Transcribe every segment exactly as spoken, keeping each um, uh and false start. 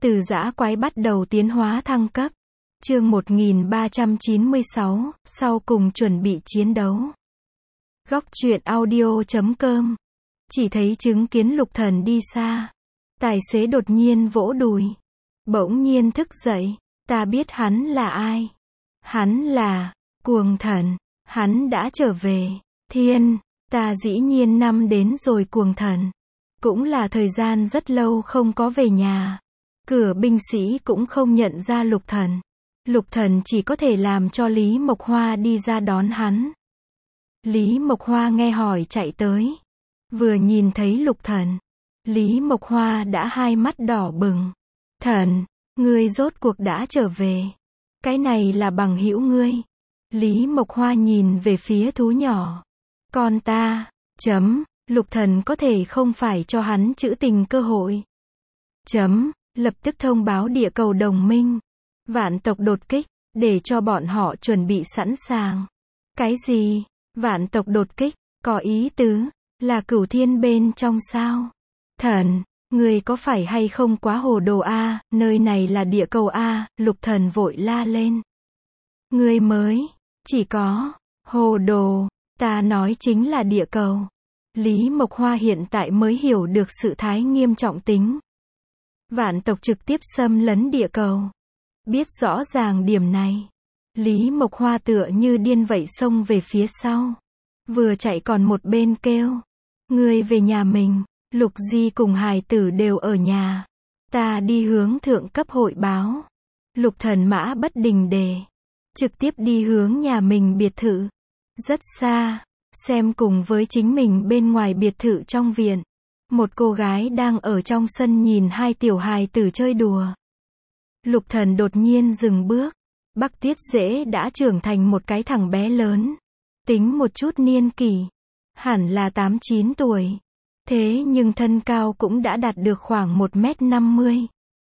Từ dã quái bắt đầu tiến hóa thăng cấp. Chương một nghìn ba trăm chín mươi sáu, sau cùng chuẩn bị chiến đấu. Góc truyện audio chấm com. Chỉ thấy chứng kiến Lục Thần đi xa. Tài xế đột nhiên vỗ đùi. Bỗng nhiên thức dậy. Ta biết hắn là ai. Hắn là Cuồng Thần. Hắn đã trở về. Thiên, ta dĩ nhiên năm đến rồi Cuồng Thần. Cũng là thời gian rất lâu không có về nhà. Cửa binh sĩ cũng không nhận ra Lục Thần. Lục Thần chỉ có thể làm cho Lý Mộc Hoa đi ra đón hắn. Lý Mộc Hoa nghe hỏi chạy tới. Vừa nhìn thấy Lục Thần, Lý Mộc Hoa đã hai mắt đỏ bừng. Thần, ngươi rốt cuộc đã trở về. Cái này là bằng hữu ngươi. Lý Mộc Hoa nhìn về phía thú nhỏ. Con ta, chấm, Lục Thần có thể không phải cho hắn trữ tình cơ hội. Chấm, lập tức thông báo địa cầu đồng minh. Vạn tộc đột kích, để cho bọn họ chuẩn bị sẵn sàng. Cái gì? Vạn tộc đột kích, có ý tứ, là Cửu Thiên bên trong sao? Thần, người có phải hay không quá hồ đồ a, nơi này là địa cầu a, Lục Thần vội la lên. Người mới, chỉ có, hồ đồ, ta nói chính là địa cầu. Lý Mộc Hoa hiện tại mới hiểu được sự thái nghiêm trọng tính. Vạn tộc trực tiếp xâm lấn địa cầu. Biết rõ ràng điểm này. Lý Mộc Hoa tựa như điên vậy xông về phía sau. Vừa chạy còn một bên kêu. Ngươi về nhà mình, Lục Di cùng hài tử đều ở nhà. Ta đi hướng thượng cấp hội báo. Lục Thần mã bất đình đề. Trực tiếp đi hướng nhà mình biệt thự. Rất xa, xem cùng với chính mình bên ngoài biệt thự trong viện. Một cô gái đang ở trong sân nhìn hai tiểu hài tử chơi đùa. Lục Thần đột nhiên dừng bước. Bắc Tiết Dễ đã trưởng thành một cái thằng bé lớn. Tính một chút niên kỷ, hẳn là tám chín tuổi. Thế nhưng thân cao cũng đã đạt được khoảng một mét năm mươi.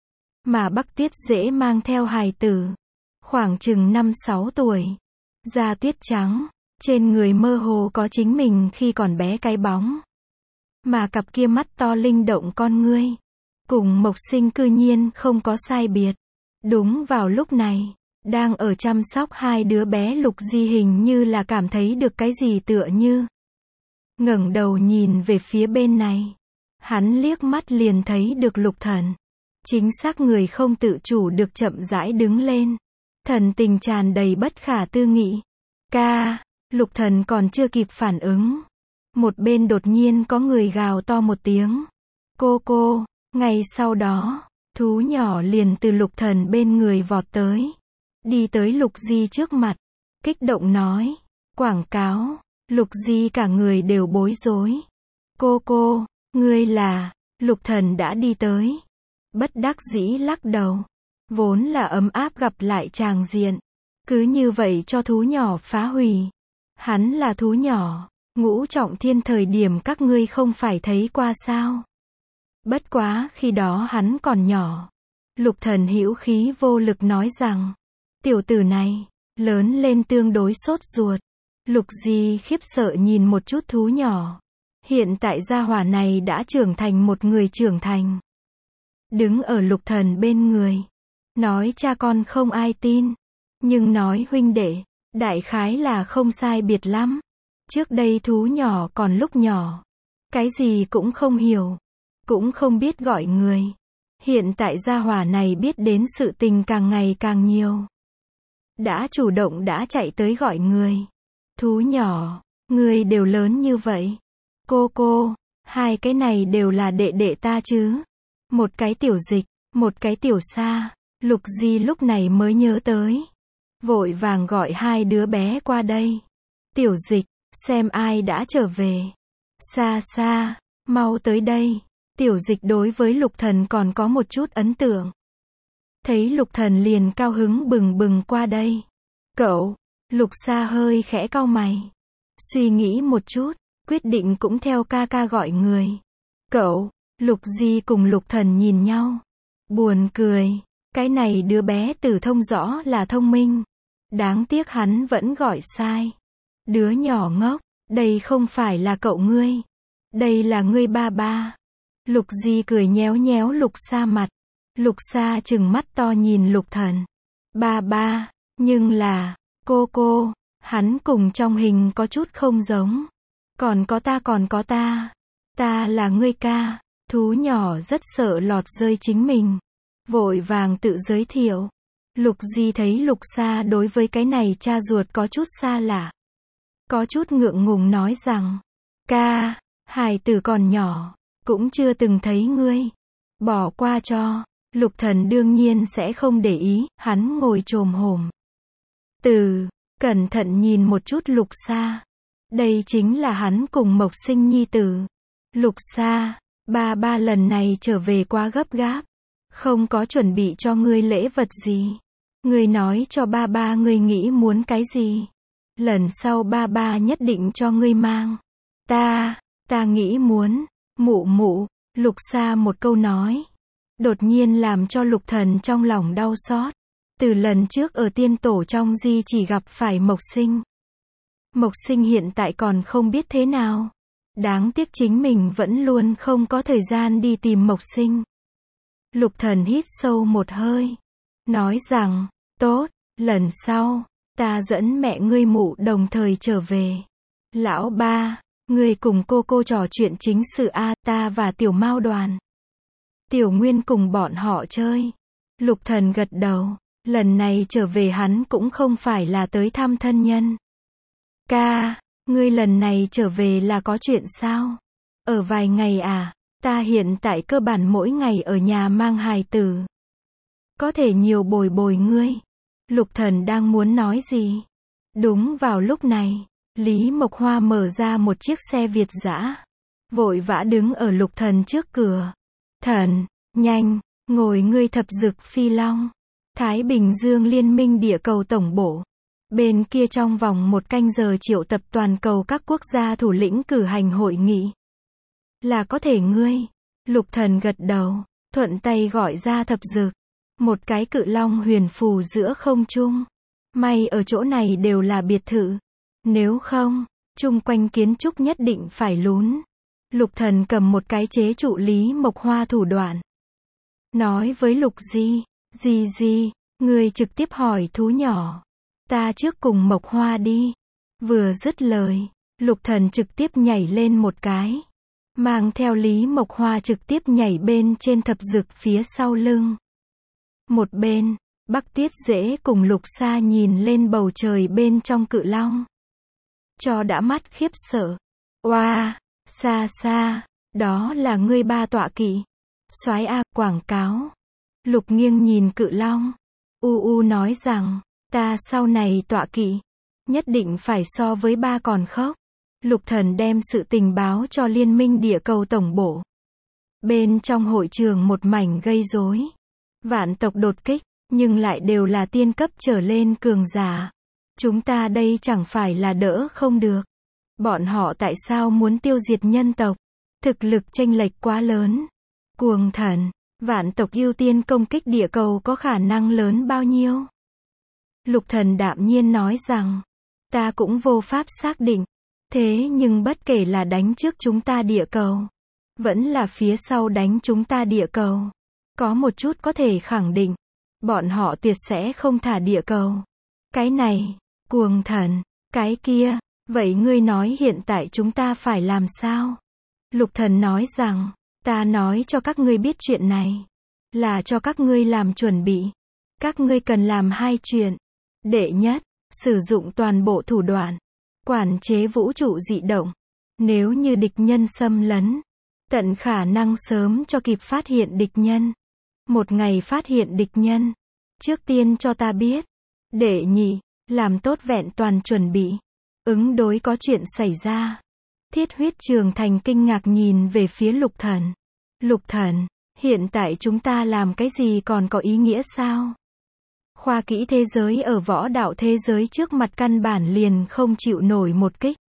Mà Bắc Tiết Dễ mang theo hài tử. Khoảng chừng năm sáu tuổi. Da tuyết trắng. Trên người mơ hồ có chính mình khi còn bé cái bóng. Mà cặp kia mắt to linh động con ngươi. Cùng Mộc Sinh cư nhiên không có sai biệt. Đúng vào lúc này, đang ở chăm sóc hai đứa bé Lục Di hình như là cảm thấy được cái gì tựa như. Ngẩng đầu nhìn về phía bên này. Hắn liếc mắt liền thấy được Lục Thần. Chính xác người không tự chủ được chậm rãi đứng lên. Thần tình tràn đầy bất khả tư nghị. Ca, Lục Thần còn chưa kịp phản ứng. Một bên đột nhiên có người gào to một tiếng. Cô cô, ngay sau đó. Thú nhỏ liền từ Lục Thần bên người vọt tới. Đi tới Lục Di trước mặt. Kích động nói. Quảng cáo. Lục Di cả người đều bối rối. Cô cô, ngươi là. Lục Thần đã đi tới. Bất đắc dĩ lắc đầu. Vốn là ấm áp gặp lại tràng diện. Cứ như vậy cho thú nhỏ phá hủy. Hắn là thú nhỏ. Ngũ trọng thiên thời điểm các ngươi không phải thấy qua sao? Bất quá, khi đó hắn còn nhỏ. Lục Thần hữu khí vô lực nói rằng, tiểu tử này, lớn lên tương đối sốt ruột. Lục Di khiếp sợ nhìn một chút thú nhỏ. Hiện tại gia hỏa này đã trưởng thành một người trưởng thành. Đứng ở Lục Thần bên người. Nói cha con không ai tin. Nhưng nói huynh đệ, đại khái là không sai biệt lắm. Trước đây thú nhỏ còn lúc nhỏ. Cái gì cũng không hiểu. Cũng không biết gọi người. Hiện tại gia hỏa này biết đến sự tình càng ngày càng nhiều. Đã chủ động đã chạy tới gọi người. Thú nhỏ, người đều lớn như vậy. Cô cô, hai cái này đều là đệ đệ ta chứ. Một cái tiểu dịch, một cái tiểu sa. Lục Di lúc này mới nhớ tới. Vội vàng gọi hai đứa bé qua đây. Tiểu dịch, xem ai đã trở về. Sa sa, mau tới đây. Tiểu dịch đối với Lục Thần còn có một chút ấn tượng. Thấy Lục Thần liền cao hứng bừng bừng qua đây. Cậu, Lục Sa hơi khẽ cau mày. Suy nghĩ một chút, quyết định cũng theo ca ca gọi người. Cậu, Lục Di cùng Lục Thần nhìn nhau. Buồn cười, cái này đứa bé tử thông rõ là thông minh. Đáng tiếc hắn vẫn gọi sai. Đứa nhỏ ngốc, đây không phải là cậu ngươi. Đây là ngươi ba ba. Lục Di cười nhéo nhéo Lục Sa mặt. Lục Sa trừng mắt to nhìn Lục Thần. Ba ba, nhưng là, cô cô, hắn cùng trong hình có chút không giống. Còn có ta còn có ta. Ta là ngươi ca. Thú nhỏ rất sợ lọt rơi chính mình. Vội vàng tự giới thiệu. Lục Di thấy Lục Sa đối với cái này cha ruột có chút xa lạ. Có chút ngượng ngùng nói rằng, ca, hài tử còn nhỏ, cũng chưa từng thấy ngươi. Bỏ qua cho. Lục Thần đương nhiên sẽ không để ý, hắn ngồi chồm hổm. Từ, cẩn thận nhìn một chút Lục Sa. Đây chính là hắn cùng Mộc Sinh nhi tử. Lục Sa, ba ba lần này trở về quá gấp gáp. Không có chuẩn bị cho ngươi lễ vật gì. Ngươi nói cho ba ba ngươi nghĩ muốn cái gì. Lần sau ba ba nhất định cho ngươi mang. Ta, ta nghĩ muốn, mụ mụ, Lục Sa một câu nói. Đột nhiên làm cho Lục Thần trong lòng đau xót. Từ lần trước ở tiên tổ trong di chỉ gặp phải Mộc Sinh. Mộc Sinh hiện tại còn không biết thế nào. Đáng tiếc chính mình vẫn luôn không có thời gian đi tìm Mộc Sinh. Lục Thần hít sâu một hơi. Nói rằng, tốt, lần sau, ta dẫn mẹ ngươi mụ đồng thời trở về. Lão ba, ngươi cùng cô cô trò chuyện chính sự a, ta và Tiểu Mao đoàn. Tiểu Nguyên cùng bọn họ chơi. Lục Thần gật đầu. Lần này trở về hắn cũng không phải là tới thăm thân nhân. Ca, ngươi lần này trở về là có chuyện sao? Ở vài ngày à? Ta hiện tại cơ bản mỗi ngày ở nhà mang hài tử. Có thể nhiều bồi bồi ngươi. Lục Thần đang muốn nói gì? Đúng vào lúc này, Lý Mộc Hoa mở ra một chiếc xe Việt dã. Vội vã đứng ở Lục Thần trước cửa. Thần, nhanh, ngồi ngươi thập dực phi long. Thái Bình Dương Liên minh địa cầu tổng bộ. Bên kia trong vòng một canh giờ triệu tập toàn cầu các quốc gia thủ lĩnh cử hành hội nghị. Là có thể ngươi. Lục Thần gật đầu, thuận tay gọi ra thập dực. Một cái cự long huyền phù giữa không trung. May ở chỗ này đều là biệt thự. Nếu không, chung quanh kiến trúc nhất định phải lún. Lục Thần cầm một cái chế trụ Lý Mộc Hoa thủ đoạn. Nói với Lục Di, Di Di, ngươi trực tiếp hỏi thú nhỏ. Ta trước cùng Mộc Hoa đi. Vừa dứt lời, Lục Thần trực tiếp nhảy lên một cái. Mang theo Lý Mộc Hoa trực tiếp nhảy bên trên thập dực phía sau lưng. Một bên, Bắc Tiết Dễ cùng Lục Sa nhìn lên bầu trời bên trong cự long. Cho đã mắt khiếp sợ. Oa, wow, xa xa, đó là ngươi ba tọa kỵ. Soái a, quảng cáo. Lục Nghiêng nhìn cự long. U u nói rằng, ta sau này tọa kỵ, nhất định phải so với ba còn khốc. Lục Thần đem sự tình báo cho Liên minh địa cầu tổng bộ. Bên trong hội trường một mảnh gây rối. Vạn tộc đột kích, nhưng lại đều là tiên cấp trở lên cường giả. Chúng ta đây chẳng phải là đỡ không được. Bọn họ tại sao muốn tiêu diệt nhân tộc? Thực lực chênh lệch quá lớn. Cuồng Thần, vạn tộc ưu tiên công kích địa cầu có khả năng lớn bao nhiêu? Lục Thần đạm nhiên nói rằng, ta cũng vô pháp xác định. Thế nhưng bất kể là đánh trước chúng ta địa cầu, vẫn là phía sau đánh chúng ta địa cầu, có một chút có thể khẳng định, bọn họ tuyệt sẽ không thả địa cầu. Cái này, Cuồng Thần, cái kia, vậy ngươi nói hiện tại chúng ta phải làm sao? Lục Thần nói rằng, ta nói cho các ngươi biết chuyện này, là cho các ngươi làm chuẩn bị. Các ngươi cần làm hai chuyện. Đệ nhất, sử dụng toàn bộ thủ đoạn, quản chế vũ trụ dị động. Nếu như địch nhân xâm lấn, tận khả năng sớm cho kịp phát hiện địch nhân. Một ngày phát hiện địch nhân, trước tiên cho ta biết. Đệ nhị, làm tốt vẹn toàn chuẩn bị, ứng đối có chuyện xảy ra. Thiết Huyết Trường Thành kinh ngạc nhìn về phía Lục Thần. Lục Thần, hiện tại chúng ta làm cái gì còn có ý nghĩa sao? Khoa kỹ thế giới ở võ đạo thế giới trước mặt căn bản liền không chịu nổi một kích.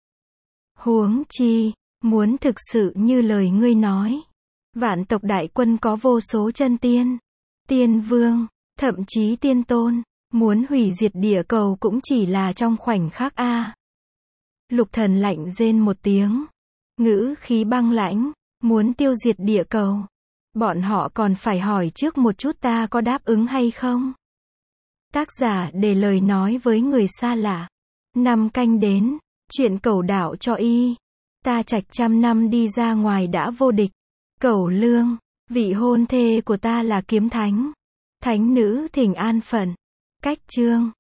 Huống chi, muốn thực sự như lời ngươi nói. Vạn tộc đại quân có vô số chân tiên, tiên vương, thậm chí tiên tôn. Muốn hủy diệt địa cầu cũng chỉ là trong khoảnh khắc a. Lục Thần lạnh rên một tiếng. Ngữ khí băng lãnh, muốn tiêu diệt địa cầu. Bọn họ còn phải hỏi trước một chút ta có đáp ứng hay không. Tác giả để lời nói với người xa lạ. Năm canh đến, chuyện Cẩu đạo cho y. Ta trạch trăm năm đi ra ngoài đã vô địch. Cẩu Lương, vị hôn thê của ta là Kiếm Thánh. Thánh nữ thỉnh an phận. Cách chương